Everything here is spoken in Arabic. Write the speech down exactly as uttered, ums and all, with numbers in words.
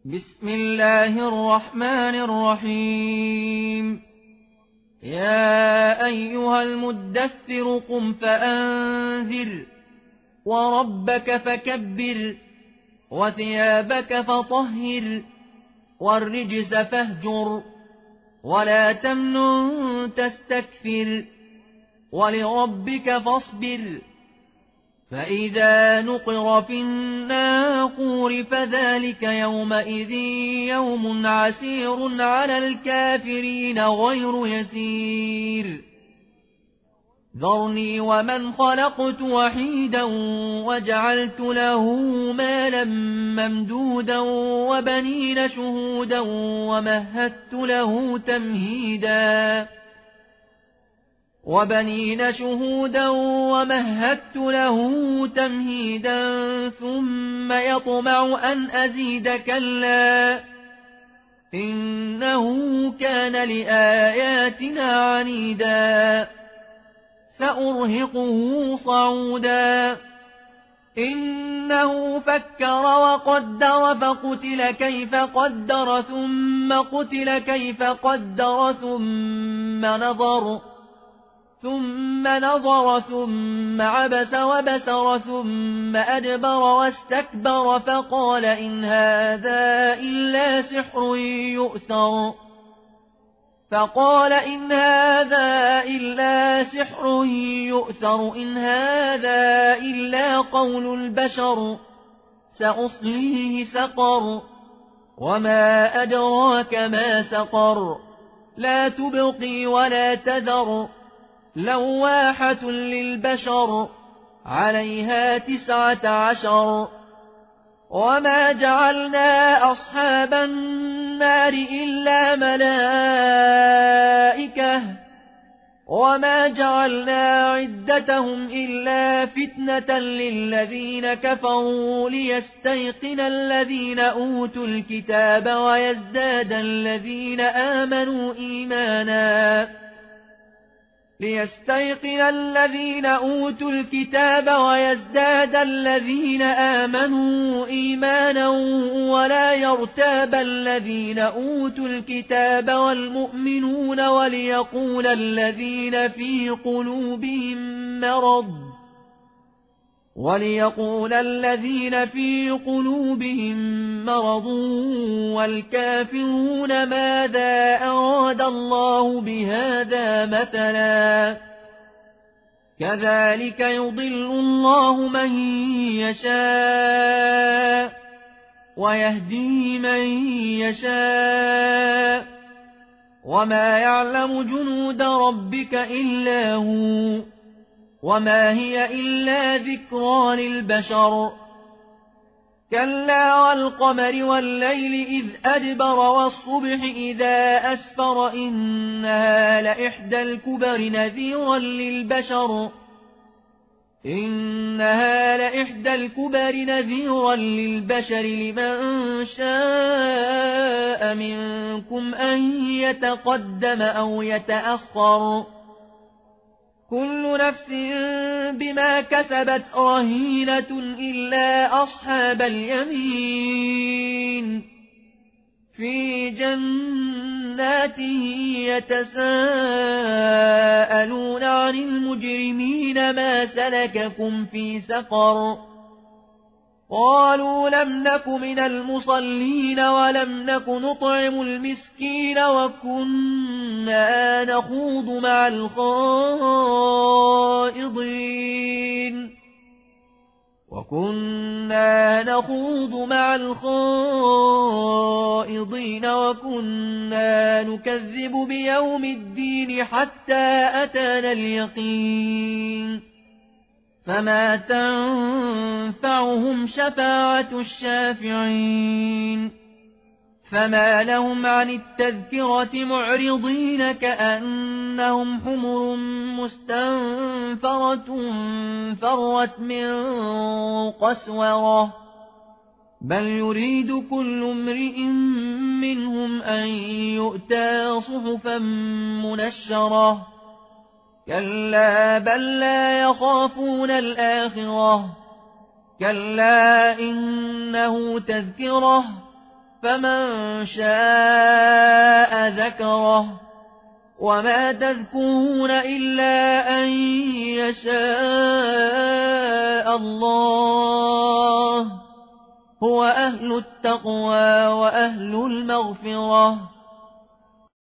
بسم الله الرحمن الرحيم. يا أيها المدثر قم فأنذر وربك فكبر وثيابك فطهر والرجس فاهجر ولا تمنن تستكثر ولربك فاصبر. فإذا نقر في الناقور فذلك يومئذ يوم عسير على الكافرين غير يسير. ذرني ومن خلقت وحيدا وجعلت له مالا ممدودا وبنين شهودا ومهدت له تمهيدا وبنين شهودا ومهدت له تمهيدا ثم يطمع أن أزيد كلا إنه كان لآياتنا عنيدا سأرهقه صعودا. إنه فكر وقدر فقتل كيف قدر ثم قتل كيف قدر ثم نظر ثم نظر ثم عبس وبسر ثم أدبر واستكبر فقال إن هذا إلا سحر يؤثر فقال إن هذا إلا سحر يؤثر إن هذا إلا قول البشر سأصليه سقر وما أدراك ما سقر لا تبقي ولا تذر لواحة للبشر عليها تسعة عشر. وما جعلنا أصحاب النار إلا ملائكة وما جعلنا عدتهم إلا فتنة للذين كفروا ليستيقن الذين أوتوا الكتاب ويزداد الذين آمنوا إيمانا ليستيقن الذين أوتوا الكتاب ويزداد الذين آمنوا إيمانا ولا يرتاب الذين أوتوا الكتاب والمؤمنون وليقول الذين في قلوبهم مرض وليقول الذين في قلوبهم مرض والكافرون ماذا أراد الله بهذا مثلا كذلك يضل الله من يشاء ويهدي من يشاء وما يعلم جنود ربك إلا هو وما هي إلا ذكرى للبشر. كلا والقمر والليل إذ أدبر والصبح إذا أسفر إنها لإحدى الكبر نذيرا للبشر إنها لإحدى الكبر نذيرا للبشر لمن شاء منكم أن يتقدم أو يتأخر كل نفس بما كسبت رهينة إلا أصحاب اليمين في جنات يتساءلون عن المجرمين ما سلككم في سقر قالوا لم نك من المصلين ولم نك نطعم المسكين وكنا نخوض مع الخائضين وكنا نخوض مع الخائضين وكنا نكذب بيوم الدين حتى أتانا اليقين فما تنفعهم شفاعة الشافعين. فما لهم عن التذكرة معرضين كأنهم حمر مستنفرة فرت من قسورة بل يريد كل امرئ منهم أن يؤتى صحفا منشرة كلا بل لا يخافون الآخرة كلا إنه تذكرة فمن شاء ذكره وما تذكرون إلا أن يشاء الله هو أهل التقوى وأهل المغفرة